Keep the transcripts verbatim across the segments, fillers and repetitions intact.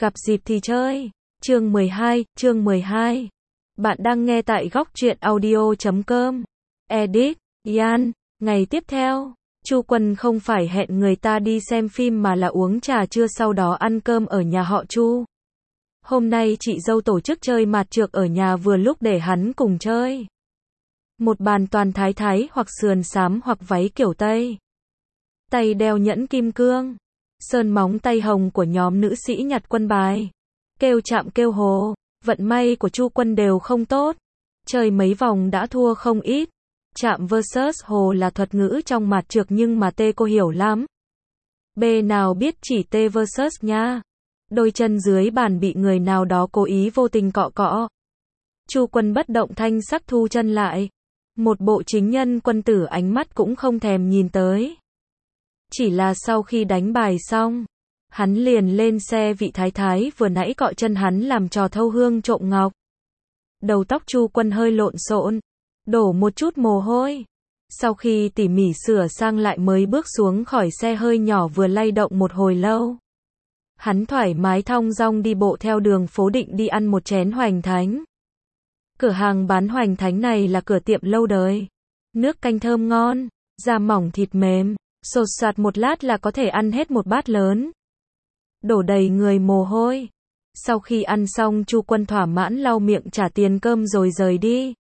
Gặp dịp thì chơi. Chương mười hai, chương mười hai. Bạn đang nghe tại góc truyện audio chấm com. Edit, Yan. Ngày tiếp theo, Chu Quân không phải hẹn người ta đi xem phim mà là uống trà trưa sau đó ăn cơm ở nhà họ Chu. Hôm nay chị dâu tổ chức chơi mạt trược ở nhà vừa lúc để hắn cùng chơi. Một bàn toàn thái thái hoặc sườn xám hoặc váy kiểu Tây. Tay đeo nhẫn kim cương. Sơn móng tay hồng của nhóm nữ sĩ nhặt quân bài. Kêu chạm kêu hồ. Vận may của Chu Quân đều không tốt. Chơi mấy vòng đã thua không ít. Chạm versus hồ là thuật ngữ trong mạt trược nhưng mà tê cô hiểu lắm. B nào biết chỉ tê versus nha. Đôi chân dưới bàn bị người nào đó cố ý vô tình cọ cọ. Chu Quân bất động thanh sắc thu chân lại. Một bộ chính nhân quân tử ánh mắt cũng không thèm nhìn tới. Chỉ là sau khi đánh bài xong, hắn liền lên xe vị thái thái vừa nãy cọ chân hắn làm trò thâu hương trộm ngọc. Đầu tóc Chu Quân hơi lộn xộn, đổ một chút mồ hôi. Sau khi tỉ mỉ sửa sang lại mới bước xuống khỏi xe hơi nhỏ vừa lay động một hồi lâu. Hắn thoải mái thong dong đi bộ theo đường phố định đi ăn một chén hoành thánh. Cửa hàng bán hoành thánh này là cửa tiệm lâu đời. Nước canh thơm ngon, da mỏng thịt mềm, sột soạt một lát là có thể ăn hết một bát lớn. Đổ đầy người mồ hôi. Sau khi ăn xong Chu Quân thỏa mãn lau miệng trả tiền cơm rồi rời đi.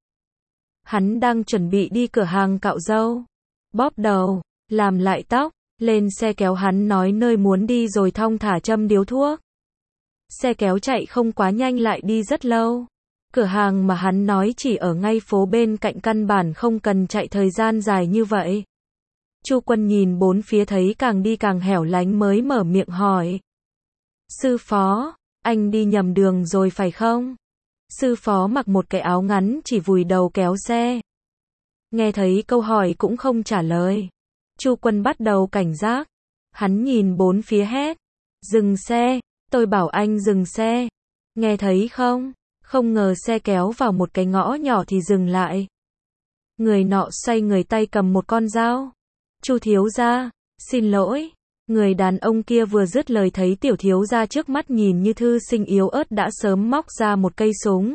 Hắn đang chuẩn bị đi cửa hàng cạo râu, bóp đầu, làm lại tóc, lên xe kéo hắn nói nơi muốn đi rồi thong thả châm điếu thuốc. Xe kéo chạy không quá nhanh lại đi rất lâu. Cửa hàng mà hắn nói chỉ ở ngay phố bên cạnh căn bản không cần chạy thời gian dài như vậy. Chu Quân nhìn bốn phía thấy càng đi càng hẻo lánh mới mở miệng hỏi. Sư phó, anh đi nhầm đường rồi phải không? Sư phó mặc một cái áo ngắn chỉ vùi đầu kéo xe. Nghe thấy câu hỏi cũng không trả lời. Chu Quân bắt đầu cảnh giác. Hắn nhìn bốn phía hét. Dừng xe, tôi bảo anh dừng xe. Nghe thấy không? Không ngờ xe kéo vào một cái ngõ nhỏ thì dừng lại. Người nọ xoay người tay cầm một con dao. Chu thiếu gia, xin lỗi. Người đàn ông kia vừa dứt lời thấy tiểu thiếu gia trước mắt nhìn như thư sinh yếu ớt đã sớm móc ra một cây súng.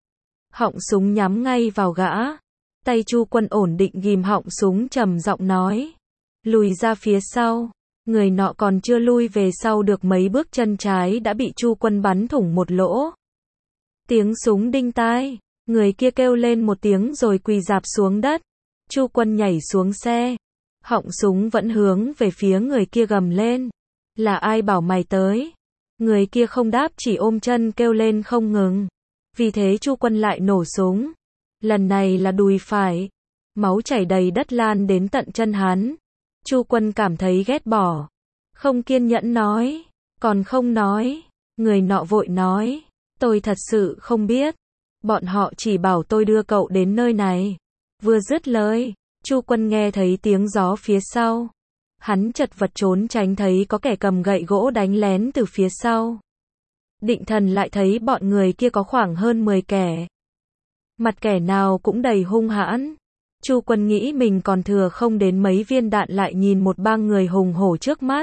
Họng súng nhắm ngay vào gã. Tay Chu Quân ổn định ghim họng súng trầm giọng nói. Lùi ra phía sau. Người nọ còn chưa lui về sau được mấy bước chân trái đã bị Chu Quân bắn thủng một lỗ. Tiếng súng đinh tai. Người kia kêu lên một tiếng rồi quỳ rạp xuống đất. Chu Quân nhảy xuống xe. Họng súng vẫn hướng về phía người kia gầm lên. Là ai bảo mày tới? Người kia không đáp chỉ ôm chân kêu lên không ngừng. Vì thế Chu Quân lại nổ súng. Lần này là đùi phải. Máu chảy đầy đất lan đến tận chân hắn. Chu Quân cảm thấy ghét bỏ. Không kiên nhẫn nói. Còn không nói. Người nọ vội nói. Tôi thật sự không biết. Bọn họ chỉ bảo tôi đưa cậu đến nơi này. Vừa dứt lời. Chu Quân nghe thấy tiếng gió phía sau. Hắn chật vật trốn tránh thấy có kẻ cầm gậy gỗ đánh lén từ phía sau. Định thần lại thấy bọn người kia có khoảng hơn mười kẻ. Mặt kẻ nào cũng đầy hung hãn. Chu Quân nghĩ mình còn thừa không đến mấy viên đạn lại nhìn một bang người hùng hổ trước mắt.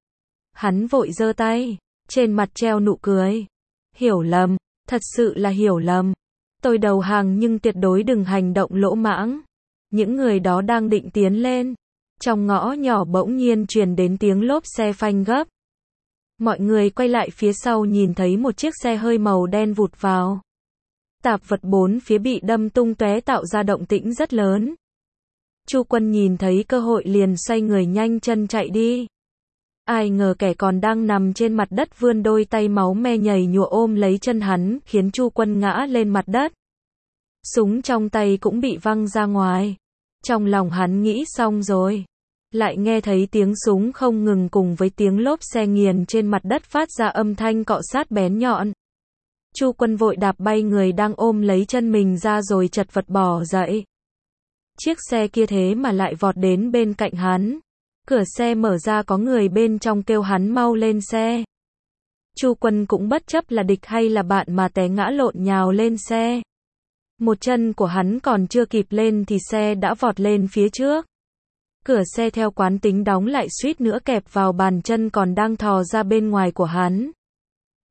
Hắn vội giơ tay, trên mặt treo nụ cười. Hiểu lầm, thật sự là hiểu lầm. Tôi đầu hàng nhưng tuyệt đối đừng hành động lỗ mãng. Những người đó đang định tiến lên. Trong ngõ nhỏ bỗng nhiên truyền đến tiếng lốp xe phanh gấp. Mọi người quay lại phía sau nhìn thấy một chiếc xe hơi màu đen vụt vào. Tạp vật bốn phía bị đâm tung tóe tạo ra động tĩnh rất lớn. Chu Quân nhìn thấy cơ hội liền xoay người nhanh chân chạy đi. Ai ngờ kẻ còn đang nằm trên mặt đất vươn đôi tay máu me nhầy nhụa ôm lấy chân hắn khiến Chu Quân ngã lên mặt đất. Súng trong tay cũng bị văng ra ngoài. Trong lòng hắn nghĩ xong rồi. Lại nghe thấy tiếng súng không ngừng cùng với tiếng lốp xe nghiền trên mặt đất phát ra âm thanh cọ sát bén nhọn. Chu Quân vội đạp bay người đang ôm lấy chân mình ra rồi chật vật bỏ dậy. Chiếc xe kia thế mà lại vọt đến bên cạnh hắn. Cửa xe mở ra có người bên trong kêu hắn mau lên xe. Chu Quân cũng bất chấp là địch hay là bạn mà té ngã lộn nhào lên xe. Một chân của hắn còn chưa kịp lên thì xe đã vọt lên phía trước. Cửa xe theo quán tính đóng lại suýt nữa kẹp vào bàn chân còn đang thò ra bên ngoài của hắn.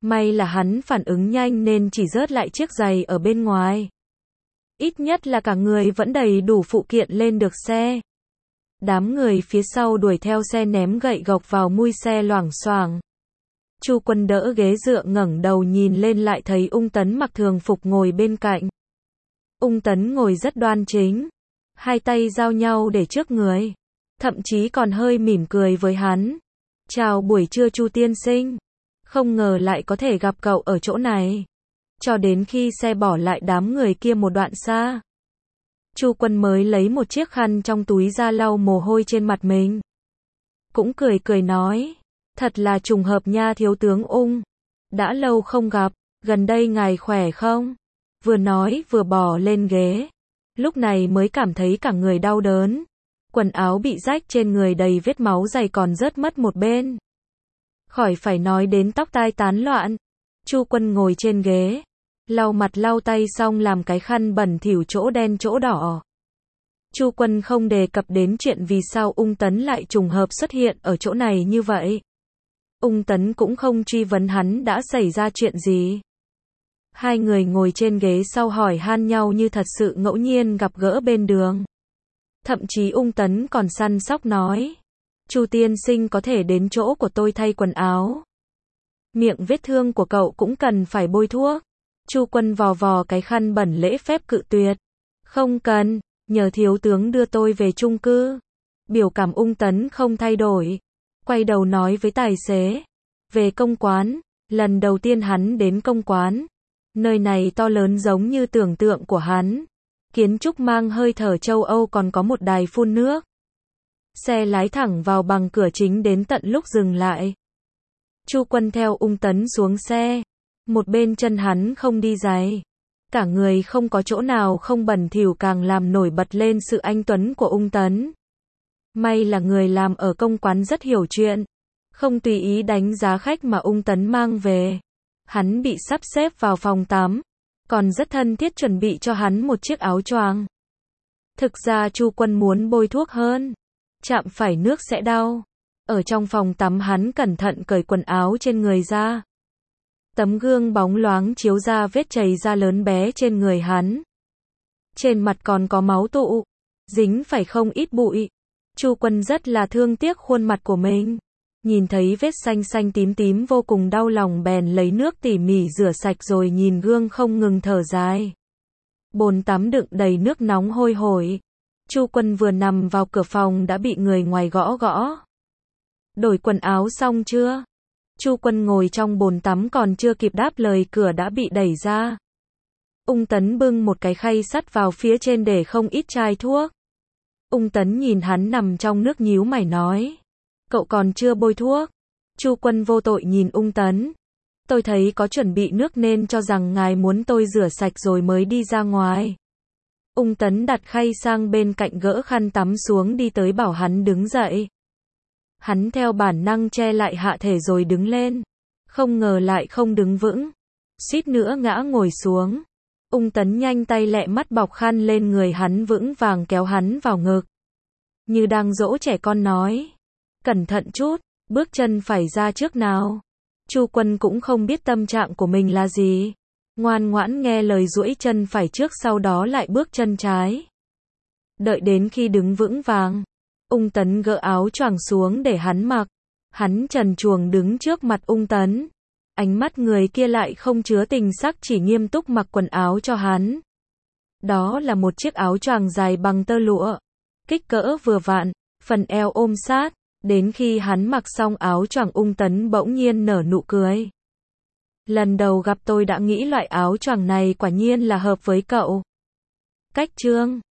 May là hắn phản ứng nhanh nên chỉ rớt lại chiếc giày ở bên ngoài. Ít nhất là cả người vẫn đầy đủ phụ kiện lên được xe. Đám người phía sau đuổi theo xe ném gậy gộc vào mui xe loảng xoảng. Chu Quân đỡ ghế dựa ngẩng đầu nhìn lên lại thấy Ung Tấn mặc thường phục ngồi bên cạnh. Ung Tấn ngồi rất đoan chính, hai tay giao nhau để trước người, thậm chí còn hơi mỉm cười với hắn. Chào buổi trưa Chu tiên sinh, không ngờ lại có thể gặp cậu ở chỗ này. Cho đến khi xe bỏ lại đám người kia một đoạn xa, Chu Quân mới lấy một chiếc khăn trong túi ra lau mồ hôi trên mặt mình. Cũng cười cười nói, thật là trùng hợp nha thiếu tướng Ung. Đã lâu không gặp, gần đây ngài khỏe không? Vừa nói vừa bò lên ghế. Lúc này mới cảm thấy cả người đau đớn. Quần áo bị rách trên người đầy vết máu dày còn rớt mất một bên. Khỏi phải nói đến tóc tai tán loạn. Chu Quân ngồi trên ghế, lau mặt lau tay xong làm cái khăn bẩn thỉu chỗ đen chỗ đỏ. Chu Quân không đề cập đến chuyện vì sao Ung Tấn lại trùng hợp xuất hiện ở chỗ này như vậy. Ung Tấn cũng không truy vấn hắn đã xảy ra chuyện gì. Hai người ngồi trên ghế sau hỏi han nhau như thật sự ngẫu nhiên gặp gỡ bên đường. Thậm chí Ung Tấn còn săn sóc nói, Chu tiên sinh có thể đến chỗ của tôi thay quần áo. Miệng vết thương của cậu cũng cần phải bôi thuốc. Chu Quân vò vò cái khăn bẩn lễ phép cự tuyệt. Không cần, nhờ thiếu tướng đưa tôi về chung cư. Biểu cảm Ung Tấn không thay đổi. Quay đầu nói với tài xế. Về công quán, lần đầu tiên hắn đến công quán. Nơi này to lớn giống như tưởng tượng của hắn. Kiến trúc mang hơi thở châu Âu còn có một đài phun nước. Xe lái thẳng vào bằng cửa chính đến tận lúc dừng lại. Chu Quân theo Ung Tấn xuống xe. Một bên chân hắn không đi giày. Cả người không có chỗ nào không bẩn thỉu càng làm nổi bật lên sự anh tuấn của Ung Tấn. May là người làm ở công quán rất hiểu chuyện. Không tùy ý đánh giá khách mà Ung Tấn mang về. Hắn bị sắp xếp vào phòng tắm. Còn rất thân thiết chuẩn bị cho hắn một chiếc áo choàng. Thực ra Chu Quân muốn bôi thuốc hơn. Chạm phải nước sẽ đau. Ở trong phòng tắm hắn cẩn thận cởi quần áo trên người ra. Tấm gương bóng loáng chiếu ra vết chảy da lớn bé trên người hắn. Trên mặt còn có máu tụ. Dính phải không ít bụi. Chu Quân rất là thương tiếc khuôn mặt của mình. Nhìn thấy vết xanh xanh tím tím vô cùng đau lòng bèn lấy nước tỉ mỉ rửa sạch rồi nhìn gương không ngừng thở dài. Bồn tắm đựng đầy nước nóng hôi hổi. Chu Quân vừa nằm vào cửa phòng đã bị người ngoài gõ gõ. Đổi quần áo xong chưa? Chu Quân ngồi trong bồn tắm còn chưa kịp đáp lời cửa đã bị đẩy ra. Ung Tấn bưng một cái khay sắt vào phía trên để không ít chai thuốc. Ung Tấn nhìn hắn nằm trong nước nhíu mày nói. Cậu còn chưa bôi thuốc. Chu Quân vô tội nhìn Ung Tấn. Tôi thấy có chuẩn bị nước nên cho rằng ngài muốn tôi rửa sạch rồi mới đi ra ngoài. Ung Tấn đặt khay sang bên cạnh gỡ khăn tắm xuống đi tới bảo hắn đứng dậy. Hắn theo bản năng che lại hạ thể rồi đứng lên. Không ngờ lại không đứng vững. Suýt nữa ngã ngồi xuống. Ung Tấn nhanh tay lẹ mắt bọc khăn lên người hắn vững vàng kéo hắn vào ngực. Như đang dỗ trẻ con nói. Cẩn thận chút, bước chân phải ra trước nào. Chu Quân cũng không biết tâm trạng của mình là gì. Ngoan ngoãn nghe lời duỗi chân phải trước sau đó lại bước chân trái. Đợi đến khi đứng vững vàng. Ung Tấn gỡ áo choàng xuống để hắn mặc. Hắn trần truồng đứng trước mặt Ung Tấn. Ánh mắt người kia lại không chứa tình sắc chỉ nghiêm túc mặc quần áo cho hắn. Đó là một chiếc áo choàng dài bằng tơ lụa. Kích cỡ vừa vặn, phần eo ôm sát. Đến khi hắn mặc xong áo choàng Ung Tấn bỗng nhiên nở nụ cười. Lần đầu gặp tôi đã nghĩ loại áo choàng này quả nhiên là hợp với cậu. Cách chương